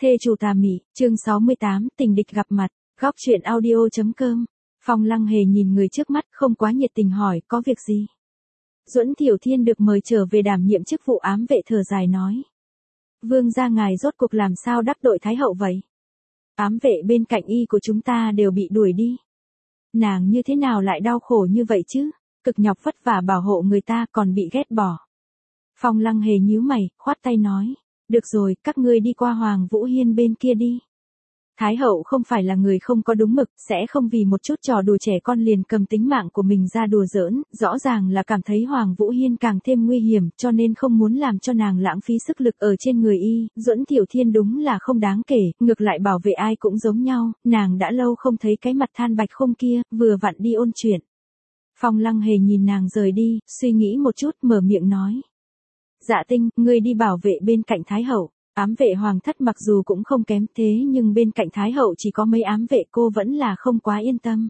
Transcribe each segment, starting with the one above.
Thê chủ tà mị, chương 68, tình địch gặp mặt, góc truyện audio.com. Phong Lăng Hề nhìn người trước mắt không quá nhiệt tình hỏi có việc gì. Duẫn Tiểu Thiên được mời trở về đảm nhiệm chức vụ ám vệ thở dài nói. Vương gia ngài rốt cuộc làm sao đắc tội Thái hậu vậy? Ám vệ bên cạnh y của chúng ta đều bị đuổi đi. Nàng như thế nào lại đau khổ như vậy chứ? Cực nhọc vất vả bảo hộ người ta còn bị ghét bỏ. Phong Lăng Hề nhíu mày, khoát tay nói. Được rồi, các ngươi đi qua Hoàng Vũ Hiên bên kia đi. Thái hậu không phải là người không có đúng mực, sẽ không vì một chút trò đùa trẻ con liền cầm tính mạng của mình ra đùa giỡn, rõ ràng là cảm thấy Hoàng Vũ Hiên càng thêm nguy hiểm, cho nên không muốn làm cho nàng lãng phí sức lực ở trên người y. Duẫn Tiểu Thiên đúng là không đáng kể, ngược lại bảo vệ ai cũng giống nhau, nàng đã lâu không thấy cái mặt than bạch không kia, vừa vặn đi ôn chuyện. Phong Lăng Hề nhìn nàng rời đi, suy nghĩ một chút mở miệng nói. Dạ Tinh, ngươi đi bảo vệ bên cạnh Thái hậu. Ám vệ hoàng thất mặc dù cũng không kém thế nhưng bên cạnh Thái hậu chỉ có mấy ám vệ cô vẫn là không quá yên tâm.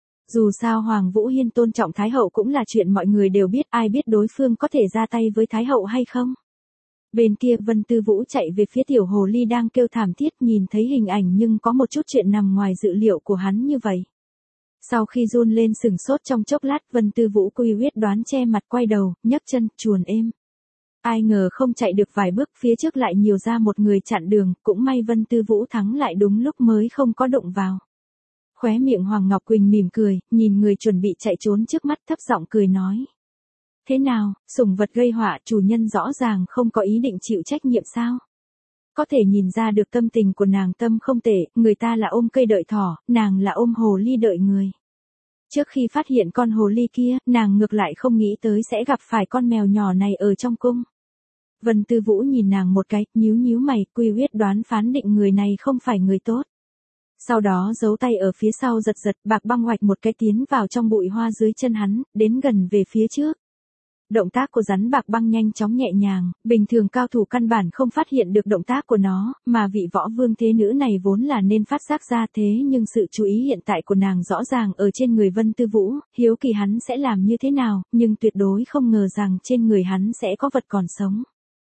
Dù sao Hoàng Vũ Hiên tôn trọng Thái hậu cũng là chuyện mọi người đều biết, ai biết đối phương có thể ra tay với Thái hậu hay không. Bên kia Vân Tư Vũ chạy về phía tiểu hồ ly đang kêu thảm thiết, nhìn thấy hình ảnh nhưng có một chút chuyện nằm ngoài dự liệu của hắn như vậy. Sau khi run lên sừng sốt trong chốc lát, Vân Tư Vũ quy quyết đoán che mặt quay đầu, nhấc chân, chuồn êm. Ai ngờ không chạy được vài bước phía trước lại nhiều ra một người chặn đường, cũng may Vân Tư Vũ thắng lại đúng lúc mới không có đụng vào. Khóe miệng Hoàng Ngọc Quỳnh mỉm cười, nhìn người chuẩn bị chạy trốn trước mắt thấp giọng cười nói. Thế nào, sủng vật gây họa chủ nhân rõ ràng không có ý định chịu trách nhiệm sao? Có thể nhìn ra được tâm tình của nàng tâm không tệ, người ta là ôm cây đợi thỏ, nàng là ôm hồ ly đợi người. Trước khi phát hiện con hồ ly kia, nàng ngược lại không nghĩ tới sẽ gặp phải con mèo nhỏ này ở trong cung. Vân Tư Vũ nhìn nàng một cái, nhíu mày, quy quyết đoán phán định người này không phải người tốt. Sau đó giấu tay ở phía sau giật bạc băng hoạch một cái tiến vào trong bụi hoa dưới chân hắn, đến gần về phía trước. Động tác của rắn bạc băng nhanh chóng nhẹ nhàng, bình thường cao thủ căn bản không phát hiện được động tác của nó, mà vị võ vương thế nữ này vốn là nên phát giác ra thế nhưng sự chú ý hiện tại của nàng rõ ràng ở trên người Vân Tư Vũ, hiếu kỳ hắn sẽ làm như thế nào, nhưng tuyệt đối không ngờ rằng trên người hắn sẽ có vật còn sống.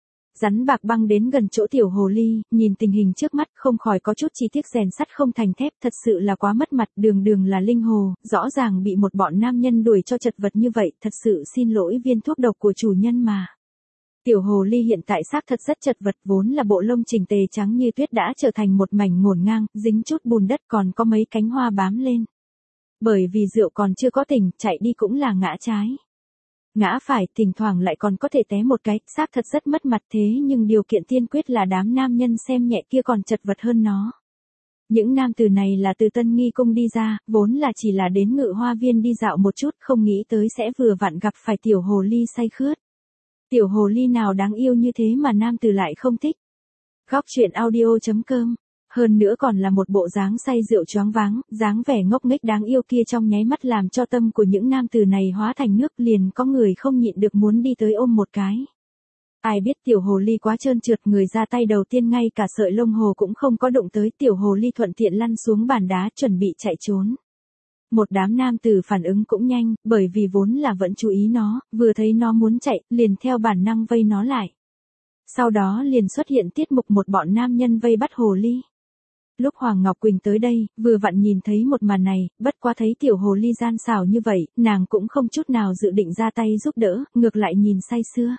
Rắn bạc băng đến gần chỗ tiểu hồ ly, nhìn tình hình trước mắt không khỏi có chút chi tiết rèn sắt không thành thép, thật sự là quá mất mặt, đường là linh hồ, rõ ràng bị một bọn nam nhân đuổi cho chật vật như vậy, thật sự xin lỗi viên thuốc độc của chủ nhân mà. Tiểu hồ ly hiện tại xác thật rất chật vật, vốn là bộ lông chỉnh tề trắng như tuyết đã trở thành một mảnh ngổn ngang, dính chút bùn đất còn có mấy cánh hoa bám lên. Bởi vì rượu còn chưa có tỉnh, chạy đi cũng là ngã trái. Ngã phải, thỉnh thoảng lại còn có thể té một cái, xác thật rất mất mặt thế nhưng điều kiện tiên quyết là đám nam nhân xem nhẹ kia còn chật vật hơn nó. Những nam tử này là từ Tân Nghi Cung đi ra, vốn là chỉ là đến Ngự Hoa Viên đi dạo một chút, không nghĩ tới sẽ vừa vặn gặp phải tiểu hồ ly say khướt. Tiểu hồ ly nào đáng yêu như thế mà nam tử lại không thích. Góc truyện audio.com. Hơn nữa còn là một bộ dáng say rượu choáng váng, dáng vẻ ngốc nghếch đáng yêu kia trong nháy mắt làm cho tâm của những nam tử này hóa thành nước, liền có người không nhịn được muốn đi tới ôm một cái. Ai biết tiểu hồ ly quá trơn trượt, người ra tay đầu tiên ngay cả sợi lông hồ cũng không có đụng tới, tiểu hồ ly thuận tiện lăn xuống bàn đá chuẩn bị chạy trốn. Một đám nam tử phản ứng cũng nhanh, bởi vì vốn là vẫn chú ý nó, vừa thấy nó muốn chạy, liền theo bản năng vây nó lại. Sau đó liền xuất hiện tiết mục một bọn nam nhân vây bắt hồ ly. Lúc Hoàng Ngọc Quỳnh tới đây, vừa vặn nhìn thấy một màn này, bất quá thấy tiểu hồ ly gian xảo như vậy, nàng cũng không chút nào dự định ra tay giúp đỡ, ngược lại nhìn say sưa.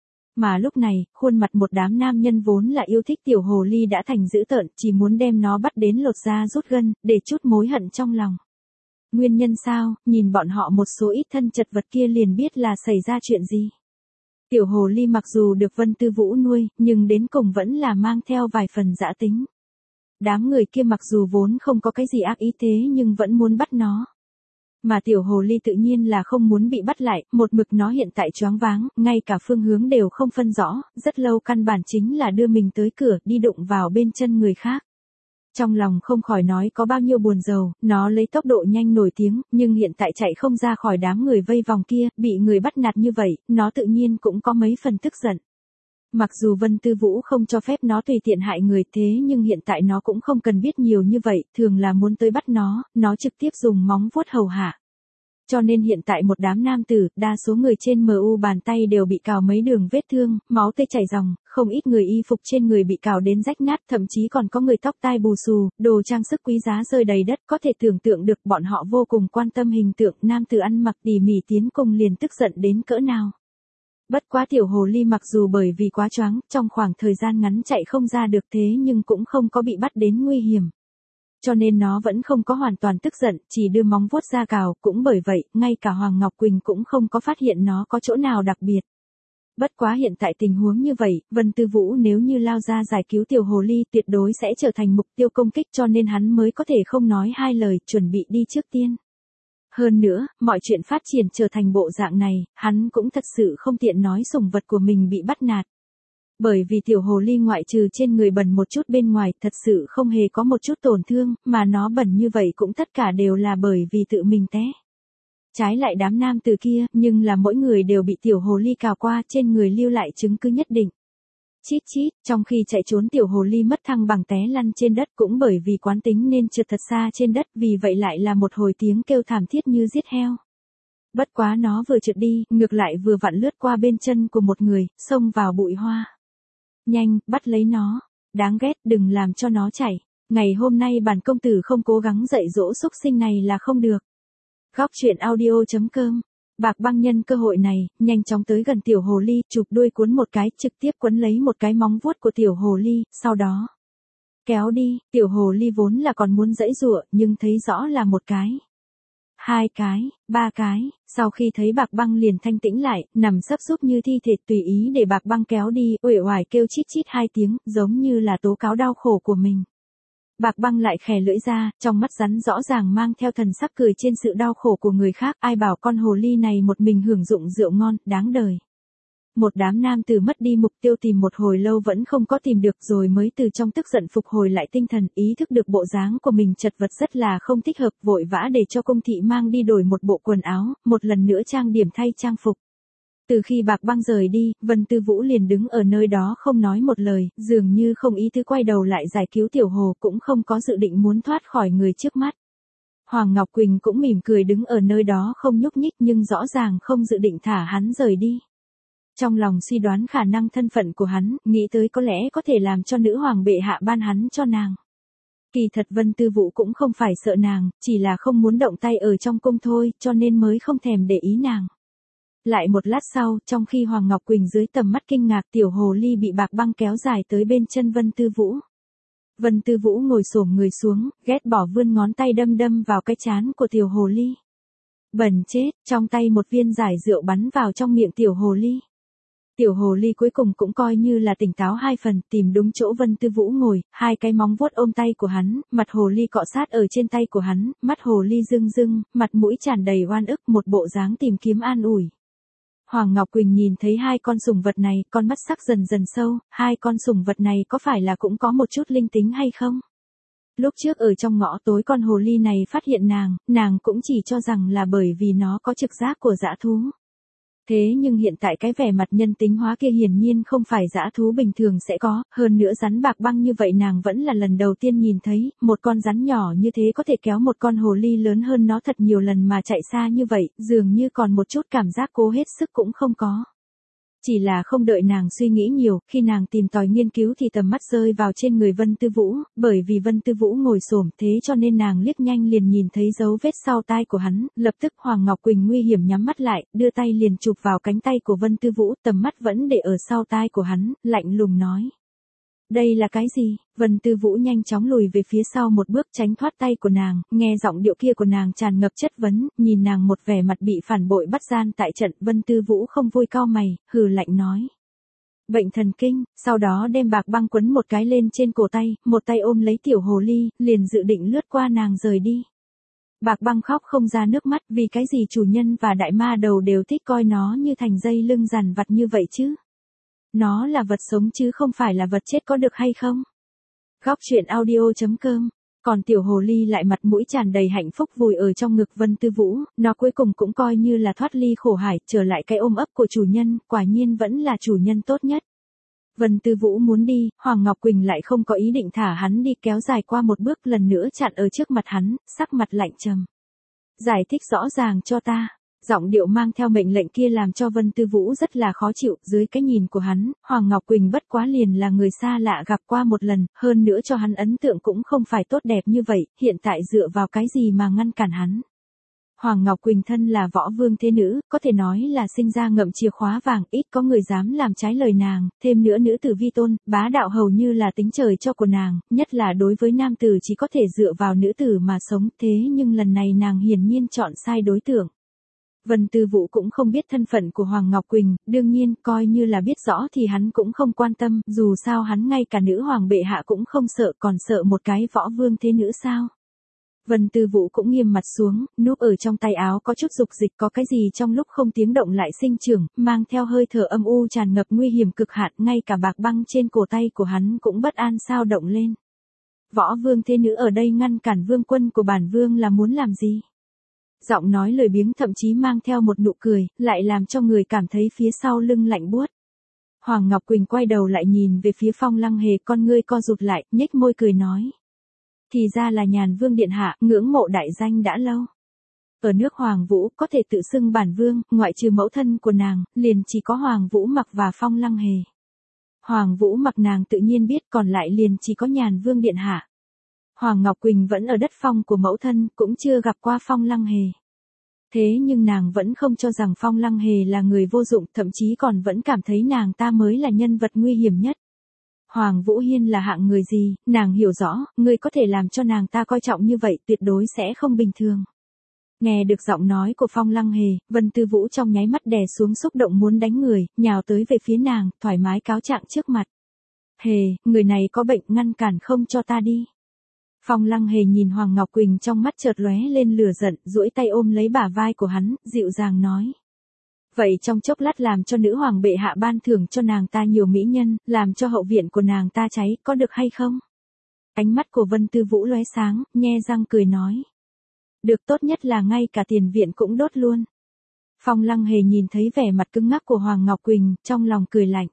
Mà lúc này, khuôn mặt một đám nam nhân vốn là yêu thích tiểu hồ ly đã thành dữ tợn, chỉ muốn đem nó bắt đến lột da rút gân, để chút mối hận trong lòng. Nguyên nhân sao, nhìn bọn họ một số ít thân chật vật kia liền biết là xảy ra chuyện gì. Tiểu hồ ly mặc dù được Vân Tư Vũ nuôi, nhưng đến cùng vẫn là mang theo vài phần dã tính. Đám người kia mặc dù vốn không có cái gì ác ý thế nhưng vẫn muốn bắt nó. Mà tiểu hồ ly tự nhiên là không muốn bị bắt lại, một mực nó hiện tại choáng váng, ngay cả phương hướng đều không phân rõ, rất lâu căn bản chính là đưa mình tới cửa, đi đụng vào bên chân người khác. Trong lòng không khỏi nói có bao nhiêu buồn rầu, nó lấy tốc độ nhanh nổi tiếng, nhưng hiện tại chạy không ra khỏi đám người vây vòng kia, bị người bắt nạt như vậy, nó tự nhiên cũng có mấy phần tức giận. Mặc dù Vân Tư Vũ không cho phép nó tùy tiện hại người thế nhưng hiện tại nó cũng không cần biết nhiều như vậy, thường là muốn tới bắt nó trực tiếp dùng móng vuốt hầu hạ. Cho nên hiện tại một đám nam tử, đa số người trên MU bàn tay đều bị cào mấy đường vết thương, máu tươi chảy ròng, không ít người y phục trên người bị cào đến rách nát, thậm chí còn có người tóc tai bù xù, đồ trang sức quý giá rơi đầy đất, có thể tưởng tượng được bọn họ vô cùng quan tâm hình tượng nam tử ăn mặc tỉ mỉ tiến công liền tức giận đến cỡ nào. Bất quá tiểu hồ ly mặc dù bởi vì quá choáng, trong khoảng thời gian ngắn chạy không ra được thế nhưng cũng không có bị bắt đến nguy hiểm. Cho nên nó vẫn không có hoàn toàn tức giận, chỉ đưa móng vuốt ra cào, cũng bởi vậy, ngay cả Hoàng Ngọc Quỳnh cũng không có phát hiện nó có chỗ nào đặc biệt. Bất quá hiện tại tình huống như vậy, Vân Tư Vũ nếu như lao ra giải cứu tiểu hồ ly tuyệt đối sẽ trở thành mục tiêu công kích cho nên hắn mới có thể không nói hai lời, chuẩn bị đi trước tiên. Hơn nữa, mọi chuyện phát triển trở thành bộ dạng này, hắn cũng thật sự không tiện nói sủng vật của mình bị bắt nạt. Bởi vì tiểu hồ ly ngoại trừ trên người bẩn một chút bên ngoài thật sự không hề có một chút tổn thương, mà nó bẩn như vậy cũng tất cả đều là bởi vì tự mình té. Trái lại đám nam từ kia, nhưng là mỗi người đều bị tiểu hồ ly cào qua trên người lưu lại chứng cứ nhất định. Chít chít, trong khi chạy trốn tiểu hồ ly mất thăng bằng té lăn trên đất cũng bởi vì quán tính nên trượt thật xa trên đất vì vậy lại là một hồi tiếng kêu thảm thiết như giết heo. Bất quá nó vừa trượt đi, ngược lại vừa vặn lướt qua bên chân của một người, xông vào bụi hoa. Nhanh, bắt lấy nó. Đáng ghét, đừng làm cho nó chảy. Ngày hôm nay bản công tử không cố gắng dạy dỗ xúc sinh này là không được. Góc truyện audio.com. Bạc Băng nhân cơ hội này, nhanh chóng tới gần tiểu hồ ly, chụp đuôi cuốn một cái, trực tiếp quấn lấy một cái móng vuốt của tiểu hồ ly, sau đó kéo đi, tiểu hồ ly vốn là còn muốn giãy giụa, nhưng thấy rõ là một cái, hai cái, ba cái, sau khi thấy Bạc Băng liền thanh tĩnh lại, nằm sấp súp như thi thể tùy ý để Bạc Băng kéo đi, uể oải kêu chít chít hai tiếng, giống như là tố cáo đau khổ của mình. Bạc Băng lại khè lưỡi ra, trong mắt rắn rõ ràng mang theo thần sắc cười trên sự đau khổ của người khác, ai bảo con hồ ly này một mình hưởng dụng rượu ngon, đáng đời. Một đám nam tử mất đi mục tiêu tìm một hồi lâu vẫn không có tìm được rồi mới từ trong tức giận phục hồi lại tinh thần, ý thức được bộ dáng của mình chật vật rất là không thích hợp, vội vã để cho công thị mang đi đổi một bộ quần áo, một lần nữa trang điểm thay trang phục. Từ khi Bạc Băng rời đi, Vân Tư Vũ liền đứng ở nơi đó không nói một lời, dường như không ý tứ quay đầu lại giải cứu tiểu hồ, cũng không có dự định muốn thoát khỏi người trước mắt. Hoàng Ngọc Quỳnh cũng mỉm cười đứng ở nơi đó không nhúc nhích nhưng rõ ràng không dự định thả hắn rời đi. Trong lòng suy đoán khả năng thân phận của hắn, nghĩ tới có lẽ có thể làm cho nữ hoàng bệ hạ ban hắn cho nàng. Kỳ thật Vân Tư Vũ cũng không phải sợ nàng, chỉ là không muốn động tay ở trong cung thôi, cho nên mới không thèm để ý nàng. Lại một lát sau, trong khi Hoàng Ngọc Quỳnh dưới tầm mắt kinh ngạc tiểu hồ ly bị Bạc Băng kéo dài tới bên chân Vân Tư Vũ. Vân Tư Vũ ngồi xổm người xuống, ghét bỏ vươn ngón tay đâm đâm vào cái trán của tiểu hồ ly. Bẩn chết, trong tay một viên giải rượu bắn vào trong miệng tiểu hồ ly. Tiểu hồ ly cuối cùng cũng coi như là tỉnh táo hai phần, tìm đúng chỗ Vân Tư Vũ ngồi, hai cái móng vuốt ôm tay của hắn, mặt hồ ly cọ sát ở trên tay của hắn, mắt hồ ly rưng rưng, mặt mũi tràn đầy oan ức, một bộ dáng tìm kiếm an ủi. Hoàng Ngọc Quỳnh nhìn thấy hai con sủng vật này, con mắt sắc dần dần sâu, hai con sủng vật này có phải là cũng có một chút linh tính hay không? Lúc trước ở trong ngõ tối con hồ ly này phát hiện nàng cũng chỉ cho rằng là bởi vì nó có trực giác của dã thú. Thế nhưng hiện tại cái vẻ mặt nhân tính hóa kia hiển nhiên không phải dã thú bình thường sẽ có, hơn nữa rắn Bạc Băng như vậy nàng vẫn là lần đầu tiên nhìn thấy, một con rắn nhỏ như thế có thể kéo một con hồ ly lớn hơn nó thật nhiều lần mà chạy xa như vậy, dường như còn một chút cảm giác cố hết sức cũng không có. Chỉ là không đợi nàng suy nghĩ nhiều, khi nàng tìm tòi nghiên cứu thì tầm mắt rơi vào trên người Vân Tư Vũ, bởi vì Vân Tư Vũ ngồi xổm thế cho nên nàng liếc nhanh liền nhìn thấy dấu vết sau tai của hắn, lập tức Hoàng Ngọc Quỳnh nguy hiểm nhắm mắt lại, đưa tay liền chụp vào cánh tay của Vân Tư Vũ, tầm mắt vẫn để ở sau tai của hắn, lạnh lùng nói. Đây là cái gì? Vân Tư Vũ nhanh chóng lùi về phía sau một bước tránh thoát tay của nàng, nghe giọng điệu kia của nàng tràn ngập chất vấn, nhìn nàng một vẻ mặt bị phản bội bắt gian tại trận, Vân Tư Vũ không vui cau mày, hừ lạnh nói. Bệnh thần kinh, sau đó đem Bạc Băng quấn một cái lên trên cổ tay, một tay ôm lấy tiểu hồ ly, liền dự định lướt qua nàng rời đi. Bạc Băng khóc không ra nước mắt vì cái gì chủ nhân và đại ma đầu đều thích coi nó như thành dây lưng dằn vặt như vậy chứ. Nó là vật sống chứ không phải là vật chết có được hay không? Góc truyện audio.com. Còn tiểu hồ ly lại mặt mũi tràn đầy hạnh phúc vùi ở trong ngực Vân Tư Vũ, nó cuối cùng cũng coi như là thoát ly khổ hải, trở lại cái ôm ấp của chủ nhân, quả nhiên vẫn là chủ nhân tốt nhất. Vân Tư Vũ muốn đi, Hoàng Ngọc Quỳnh lại không có ý định thả hắn đi, kéo dài qua một bước lần nữa chặn ở trước mặt hắn, sắc mặt lạnh trầm. Giải thích rõ ràng cho ta. Giọng điệu mang theo mệnh lệnh kia làm cho Vân Tư Vũ rất là khó chịu, dưới cái nhìn của hắn, Hoàng Ngọc Quỳnh bất quá liền là người xa lạ gặp qua một lần, hơn nữa cho hắn ấn tượng cũng không phải tốt đẹp như vậy, hiện tại dựa vào cái gì mà ngăn cản hắn. Hoàng Ngọc Quỳnh thân là võ vương thế nữ, có thể nói là sinh ra ngậm chìa khóa vàng, ít có người dám làm trái lời nàng, thêm nữa nữ tử vi tôn, bá đạo hầu như là tính trời cho của nàng, nhất là đối với nam tử chỉ có thể dựa vào nữ tử mà sống, thế nhưng lần này nàng hiển nhiên chọn sai đối tượng. Vân Tư Vũ cũng không biết thân phận của Hoàng Ngọc Quỳnh, đương nhiên, coi như là biết rõ thì hắn cũng không quan tâm, dù sao hắn ngay cả nữ hoàng bệ hạ cũng không sợ, còn sợ một cái võ vương thế nữ sao. Vân Tư Vũ cũng nghiêm mặt xuống, núp ở trong tay áo có chút dục dịch, có cái gì trong lúc không tiếng động lại sinh trưởng, mang theo hơi thở âm u tràn ngập nguy hiểm cực hạn, ngay cả bạc băng trên cổ tay của hắn cũng bất an sao động lên. Võ vương thế nữ ở đây ngăn cản vương quân của bản vương là muốn làm gì? Giọng nói lười biếng thậm chí mang theo một nụ cười, lại làm cho người cảm thấy phía sau lưng lạnh buốt. Hoàng Ngọc Quỳnh quay đầu lại nhìn về phía Phong Lăng Hề, con ngươi co rụt lại, nhếch môi cười nói. Thì ra là Nhàn Vương điện hạ, ngưỡng mộ đại danh đã lâu. Ở nước Hoàng Vũ, có thể tự xưng bản vương, ngoại trừ mẫu thân của nàng, liền chỉ có Hoàng Vũ Mặc và Phong Lăng Hề. Hoàng Vũ Mặc nàng tự nhiên biết, còn lại liền chỉ có Nhàn Vương điện hạ. Hoàng Ngọc Quỳnh vẫn ở đất phong của mẫu thân, cũng chưa gặp qua Phong Lăng Hề. Thế nhưng nàng vẫn không cho rằng Phong Lăng Hề là người vô dụng, thậm chí còn vẫn cảm thấy nàng ta mới là nhân vật nguy hiểm nhất. Hoàng Vũ Hiên là hạng người gì, nàng hiểu rõ, người có thể làm cho nàng ta coi trọng như vậy tuyệt đối sẽ không bình thường. Nghe được giọng nói của Phong Lăng Hề, Vân Tư Vũ trong nháy mắt đè xuống xúc động muốn đánh người, nhào tới về phía nàng, thoải mái cáo trạng trước mặt. Hề, người này có bệnh, ngăn cản không cho ta đi. Phong Lăng Hề nhìn Hoàng Ngọc Quỳnh trong mắt chợt lóe lên lửa giận, duỗi tay ôm lấy bả vai của hắn, dịu dàng nói. Vậy trong chốc lát làm cho nữ hoàng bệ hạ ban thưởng cho nàng ta nhiều mỹ nhân, làm cho hậu viện của nàng ta cháy, có được hay không? Ánh mắt của Vân Tư Vũ lóe sáng, nhe răng cười nói. Được, tốt nhất là ngay cả tiền viện cũng đốt luôn. Phong Lăng Hề nhìn thấy vẻ mặt cứng ngắc của Hoàng Ngọc Quỳnh, trong lòng cười lạnh.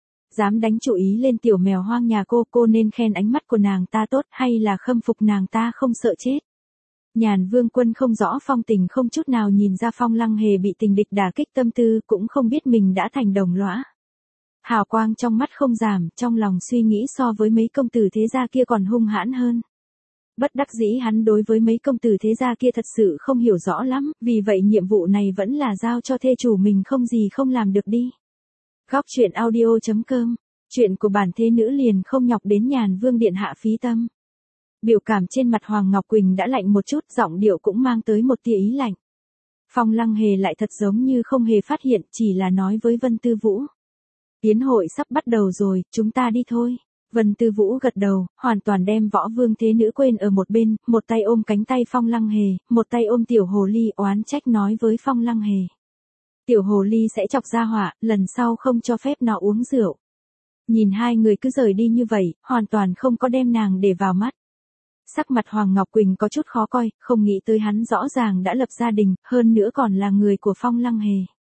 Dám đánh chủ ý lên tiểu mèo hoang nhà cô nên khen ánh mắt của nàng ta tốt hay là khâm phục nàng ta không sợ chết. Nhàn Vương Quân không rõ phong tình, không chút nào nhìn ra Phong Lăng Hề bị tình địch đả kích tâm tư, cũng không biết mình đã thành đồng lõa. Hào quang trong mắt không giảm, trong lòng suy nghĩ so với mấy công tử thế gia kia còn hung hãn hơn. Bất đắc dĩ hắn đối với mấy công tử thế gia kia thật sự không hiểu rõ lắm, vì vậy nhiệm vụ này vẫn là giao cho thê chủ mình, không gì không làm được đi. Góc truyện audio.com, chuyện của bản thế nữ liền không nhọc đến Nhàn Vương điện hạ phí tâm. Biểu cảm trên mặt Hoàng Ngọc Quỳnh đã lạnh một chút, giọng điệu cũng mang tới một tia ý lạnh. Phong Lăng Hề lại thật giống như không hề phát hiện, chỉ là nói với Vân Tư Vũ. Yến hội sắp bắt đầu rồi, chúng ta đi thôi. Vân Tư Vũ gật đầu, hoàn toàn đem võ vương thế nữ quên ở một bên, một tay ôm cánh tay Phong Lăng Hề, một tay ôm tiểu hồ ly, oán trách nói với Phong Lăng Hề. Tiểu hồ ly sẽ chọc ra họa, lần sau không cho phép nó uống rượu. Nhìn hai người cứ rời đi như vậy, hoàn toàn không có đem nàng để vào mắt. Sắc mặt Hoàng Ngọc Quỳnh có chút khó coi, không nghĩ tới hắn rõ ràng đã lập gia đình, hơn nữa còn là người của Phong Lăng Hề.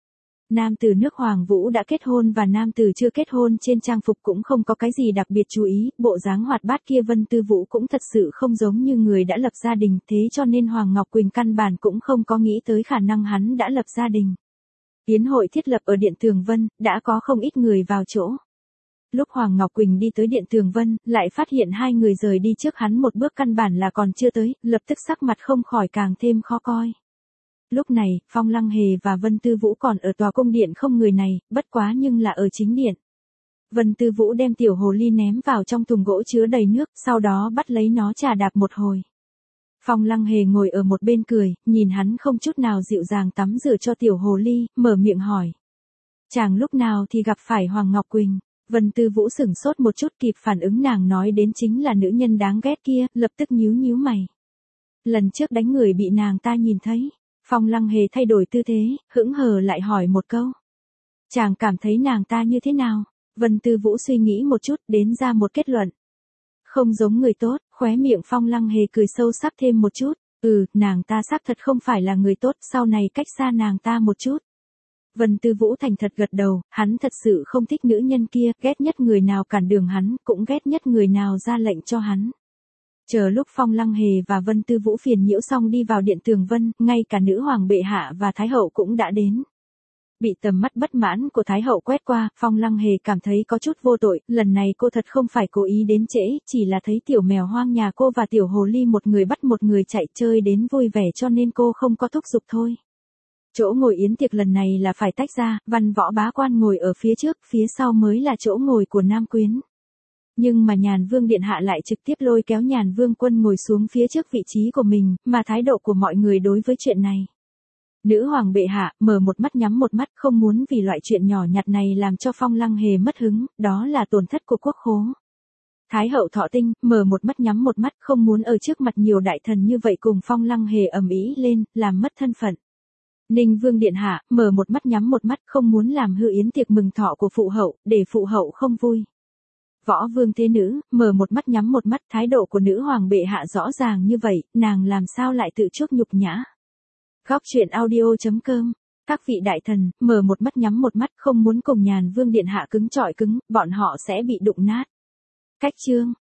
Nam tử nước Hoàng Vũ đã kết hôn và nam tử chưa kết hôn trên trang phục cũng không có cái gì đặc biệt chú ý, bộ dáng hoạt bát kia Vân Tư Vũ cũng thật sự không giống như người đã lập gia đình, thế cho nên Hoàng Ngọc Quỳnh căn bản cũng không có nghĩ tới khả năng hắn đã lập gia đình. Yến hội thiết lập ở Điện Tường Vân, đã có không ít người vào chỗ. Lúc Hoàng Ngọc Quỳnh đi tới Điện Tường Vân, lại phát hiện hai người rời đi trước hắn một bước, căn bản là còn chưa tới, lập tức sắc mặt không khỏi càng thêm khó coi. Lúc này, Phong Lăng Hề và Vân Tư Vũ còn ở tòa cung điện không người này, bất quá nhưng là ở chính điện. Vân Tư Vũ đem tiểu hồ ly ném vào trong thùng gỗ chứa đầy nước, sau đó bắt lấy nó chà đạp một hồi. Phong Lăng Hề ngồi ở một bên cười, nhìn hắn không chút nào dịu dàng tắm rửa cho tiểu hồ ly, mở miệng hỏi. Chàng lúc nào thì gặp phải Hoàng Ngọc Quỳnh? Vân Tư Vũ sửng sốt một chút, kịp phản ứng nàng nói đến chính là nữ nhân đáng ghét kia, lập tức nhíu nhíu mày. Lần trước đánh người bị nàng ta nhìn thấy. Phong Lăng Hề thay đổi tư thế, hững hờ lại hỏi một câu. Chàng cảm thấy nàng ta như thế nào? Vân Tư Vũ suy nghĩ một chút, đến ra một kết luận. Không giống người tốt, khóe miệng Phong Lăng Hề cười sâu sắc thêm một chút. Nàng ta xác thật không phải là người tốt, sau này cách xa nàng ta một chút. Vân Tư Vũ thành thật gật đầu, hắn thật sự không thích nữ nhân kia, ghét nhất người nào cản đường hắn, cũng ghét nhất người nào ra lệnh cho hắn. Chờ lúc Phong Lăng Hề và Vân Tư Vũ phiền nhiễu xong đi vào điện Tường Vân, ngay cả nữ hoàng bệ hạ và Thái hậu cũng đã đến. Bị tầm mắt bất mãn của Thái hậu quét qua, Phong Lăng Hề cảm thấy có chút vô tội, lần này cô thật không phải cố ý đến trễ, chỉ là thấy tiểu mèo hoang nhà cô và tiểu hồ ly một người bắt một người chạy chơi đến vui vẻ cho nên cô không có thúc giục thôi. Chỗ ngồi yến tiệc lần này là phải tách ra, văn võ bá quan ngồi ở phía trước, phía sau mới là chỗ ngồi của nam quyến. Nhưng mà Nhàn Vương Điện Hạ lại trực tiếp lôi kéo Nhàn Vương Quân ngồi xuống phía trước vị trí của mình, mà thái độ của mọi người đối với chuyện này. Nữ hoàng bệ hạ, mở một mắt nhắm một mắt, không muốn vì loại chuyện nhỏ nhặt này làm cho Phong Lăng Hề mất hứng, đó là tổn thất của quốc khố. Thái hậu Thọ Tinh, mở một mắt nhắm một mắt, không muốn ở trước mặt nhiều đại thần như vậy cùng Phong Lăng Hề ầm ĩ lên, làm mất thân phận. Ninh Vương Điện Hạ, mở một mắt nhắm một mắt, không muốn làm hư yến tiệc mừng thọ của phụ hậu, để phụ hậu không vui. Võ Vương Thế Nữ, mở một mắt nhắm một mắt, thái độ của nữ hoàng bệ hạ rõ ràng như vậy, nàng làm sao lại tự chuốc nhục nhã. Góc truyện audio.com. Các vị đại thần, mở một mắt nhắm một mắt, không muốn cùng Nhàn Vương Điện Hạ cứng chọi cứng, bọn họ sẽ bị đụng nát. Cách chương.